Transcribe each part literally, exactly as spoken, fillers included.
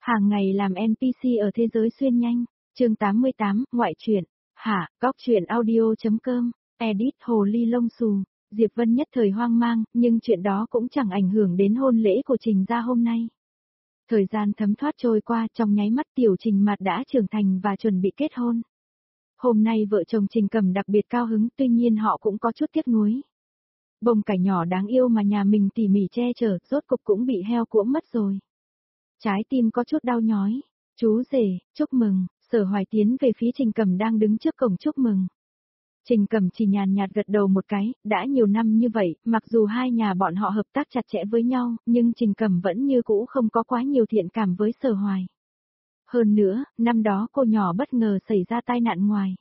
Hàng ngày làm en pê xê ở thế giới xuyên nhanh. Chương tám mươi tám, ngoại truyện. Hả, góc truyện audio.com, edit Hồ Ly Lông Xù. Diệp Vân nhất thời hoang mang, nhưng chuyện đó cũng chẳng ảnh hưởng đến hôn lễ của Trình gia hôm nay. Thời gian thấm thoát trôi qua, trong nháy mắt Tiểu Trình Mạt đã trưởng thành và chuẩn bị kết hôn. Hôm nay vợ chồng Trình Cẩm đặc biệt cao hứng, tuy nhiên họ cũng có chút tiếc nuối. Bông cải nhỏ đáng yêu mà nhà mình tỉ mỉ che chở, rốt cục cũng bị heo cuỗng mất rồi. Trái tim có chút đau nhói. Chú rể, chúc mừng. Sở Hoài tiến về phía Trình Cẩm đang đứng trước cổng chúc mừng. Trình Cẩm chỉ nhàn nhạt gật đầu một cái, đã nhiều năm như vậy, mặc dù hai nhà bọn họ hợp tác chặt chẽ với nhau, nhưng Trình Cẩm vẫn như cũ không có quá nhiều thiện cảm với Sở Hoài. Hơn nữa, năm đó cô nhỏ bất ngờ xảy ra tai nạn ngoài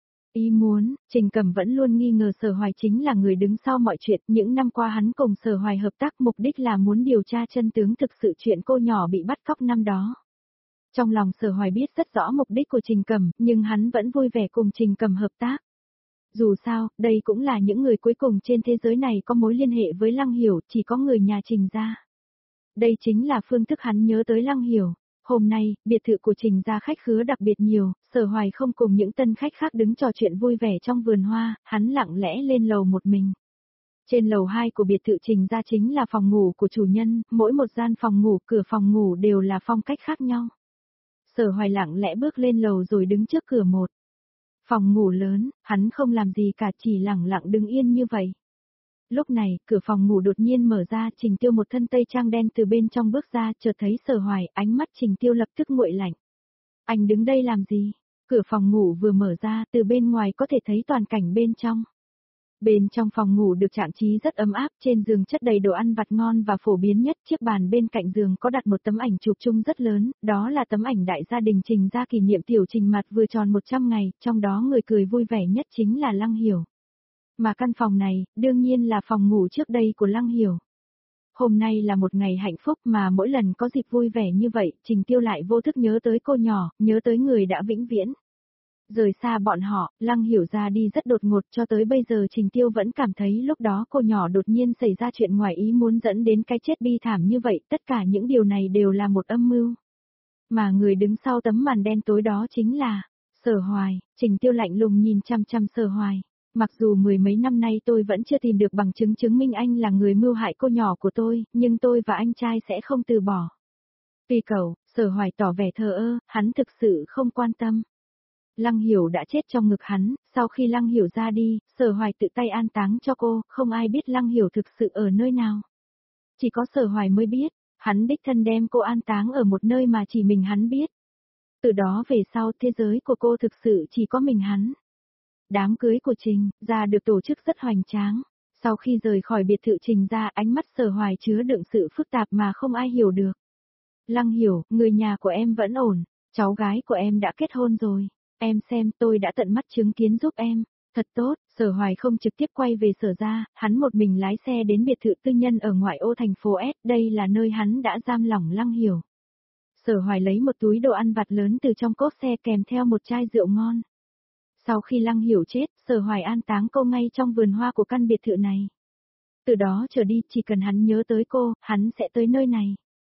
ý muốn, Trình Cẩm vẫn luôn nghi ngờ Sở Hoài chính là người đứng sau mọi chuyện, những năm qua hắn cùng Sở Hoài hợp tác mục đích là muốn điều tra chân tướng thực sự chuyện cô nhỏ bị bắt cóc năm đó. Trong lòng Sở Hoài biết rất rõ mục đích của Trình Cẩm, nhưng hắn vẫn vui vẻ cùng Trình Cẩm hợp tác. Dù sao, đây cũng là những người cuối cùng trên thế giới này có mối liên hệ với Lăng Hiểu, chỉ có người nhà Trình gia. Đây chính là phương thức hắn nhớ tới Lăng Hiểu. Hôm nay, biệt thự của Trình gia khách khứa đặc biệt nhiều, Sở Hoài không cùng những tân khách khác đứng trò chuyện vui vẻ trong vườn hoa, hắn lặng lẽ lên lầu một mình. Trên lầu hai của biệt thự Trình gia chính là phòng ngủ của chủ nhân, mỗi một gian phòng ngủ, cửa phòng ngủ đều là phong cách khác nhau. Sở Hoài lặng lẽ bước lên lầu rồi đứng trước cửa một phòng ngủ lớn, hắn không làm gì cả, chỉ lặng lặng đứng yên như vậy. Lúc này, cửa phòng ngủ đột nhiên mở ra, Trình Tiêu một thân tây trang đen từ bên trong bước ra, chợt thấy Sở Hoài, ánh mắt Trình Tiêu lập tức nguội lạnh. Anh đứng đây làm gì? Cửa phòng ngủ vừa mở ra, từ bên ngoài có thể thấy toàn cảnh bên trong. Bên trong phòng ngủ được trang trí rất ấm áp, trên giường chất đầy đồ ăn vặt ngon và phổ biến nhất, chiếc bàn bên cạnh giường có đặt một tấm ảnh chụp chung rất lớn, đó là tấm ảnh đại gia đình Trình gia kỷ niệm Tiểu Trình Mạt vừa tròn một trăm ngày, trong đó người cười vui vẻ nhất chính là Lăng Hiểu. Mà căn phòng này, đương nhiên là phòng ngủ trước đây của Lăng Hiểu. Hôm nay là một ngày hạnh phúc mà mỗi lần có dịp vui vẻ như vậy, Trình Tiêu lại vô thức nhớ tới cô nhỏ, nhớ tới người đã vĩnh viễn rời xa bọn họ. Lăng Hiểu ra đi rất đột ngột, cho tới bây giờ Trình Tiêu vẫn cảm thấy lúc đó cô nhỏ đột nhiên xảy ra chuyện ngoài ý muốn dẫn đến cái chết bi thảm như vậy, tất cả những điều này đều là một âm mưu. Mà người đứng sau tấm màn đen tối đó chính là Sở Hoài. Trình Tiêu lạnh lùng nhìn chăm chăm Sở Hoài. Mặc dù mười mấy năm nay tôi vẫn chưa tìm được bằng chứng chứng minh anh là người mưu hại cô nhỏ của tôi, nhưng tôi và anh trai sẽ không từ bỏ. Vì cậu, Sở Hoài tỏ vẻ thờ ơ, hắn thực sự không quan tâm. Lăng Hiểu đã chết trong ngực hắn, sau khi Lăng Hiểu ra đi, Sở Hoài tự tay an táng cho cô, không ai biết Lăng Hiểu thực sự ở nơi nào. Chỉ có Sở Hoài mới biết, hắn đích thân đem cô an táng ở một nơi mà chỉ mình hắn biết. Từ đó về sau thế giới của cô thực sự chỉ có mình hắn. Đám cưới của Trình gia được tổ chức rất hoành tráng. Sau khi rời khỏi biệt thự Trình gia, ánh mắt Sở Hoài chứa đựng sự phức tạp mà không ai hiểu được. Lăng Hiểu, người nhà của em vẫn ổn, cháu gái của em đã kết hôn rồi. Em xem, tôi đã tận mắt chứng kiến giúp em. Thật tốt. Sở Hoài không trực tiếp quay về Sở gia, hắn một mình lái xe đến biệt thự tư nhân ở ngoại ô thành phố S, đây là nơi hắn đã giam lỏng Lăng Hiểu. Sở Hoài lấy một túi đồ ăn vặt lớn từ trong cốp xe kèm theo một chai rượu ngon. Sau khi Lăng Hiểu chết, Sở Hoài an táng cô ngay trong vườn hoa của căn biệt thự này. Từ đó trở đi, chỉ cần hắn nhớ tới cô, hắn sẽ tới nơi này.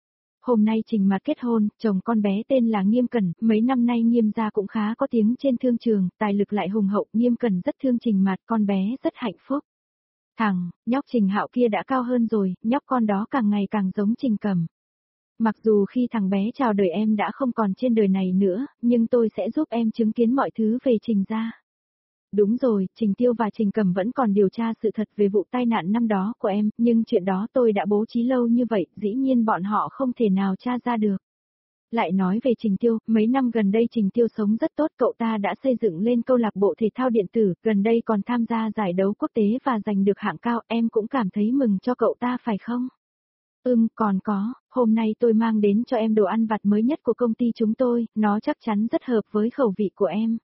Hôm nay Trình Mạt kết hôn, chồng con bé tên là Nghiêm Cẩn, mấy năm nay Nghiêm gia cũng khá có tiếng trên thương trường, tài lực lại hùng hậu, Nghiêm Cẩn rất thương Trình Mạt, con bé rất hạnh phúc. Thằng, nhóc Trình Hạo kia đã cao hơn rồi, nhóc con đó càng ngày càng giống Trình Cẩm. Mặc dù khi thằng bé chào đời em đã không còn trên đời này nữa, nhưng tôi sẽ giúp em chứng kiến mọi thứ về Trình gia. Đúng rồi, Trình Tiêu và Trình Cẩm vẫn còn điều tra sự thật về vụ tai nạn năm đó của em, nhưng chuyện đó tôi đã bố trí lâu như vậy, dĩ nhiên bọn họ không thể nào tra ra được. Lại nói về Trình Tiêu, mấy năm gần đây Trình Tiêu sống rất tốt, cậu ta đã xây dựng lên câu lạc bộ thể thao điện tử, gần đây còn tham gia giải đấu quốc tế và giành được hạng cao, em cũng cảm thấy mừng cho cậu ta phải không? Ừm, còn có, hôm nay tôi mang đến cho em đồ ăn vặt mới nhất của công ty chúng tôi, nó chắc chắn rất hợp với khẩu vị của em.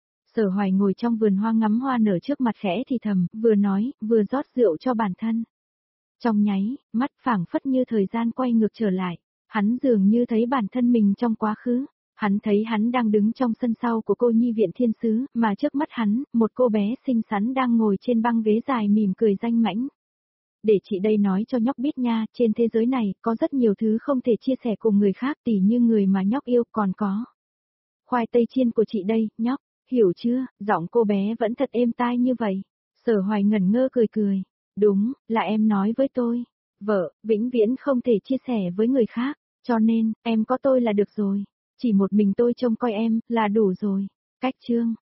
Sở Hoài ngồi trong vườn hoa ngắm hoa nở trước mặt khẽ thì thầm, vừa nói, vừa rót rượu cho bản thân. Trong nháy, mắt phảng phất như thời gian quay ngược trở lại, hắn dường như thấy bản thân mình trong quá khứ. Hắn thấy hắn đang đứng trong sân sau của cô nhi viện thiên sứ, mà trước mắt hắn, một cô bé xinh xắn đang ngồi trên băng ghế dài mỉm cười danh mãnh. để chị đây nói cho nhóc biết nha, trên thế giới này có rất nhiều thứ không thể chia sẻ cùng người khác, tỉ như người mà nhóc yêu, còn có khoai tây chiên của chị đây, nhóc, hiểu chưa? Giọng cô bé vẫn thật êm tai như vậy. Sở Hoài ngẩn ngơ cười cười. Đúng, là em nói với tôi. Vợ, vĩnh viễn không thể chia sẻ với người khác, cho nên, em có tôi là được rồi. Chỉ một mình tôi trông coi em, là đủ rồi. Cách chương.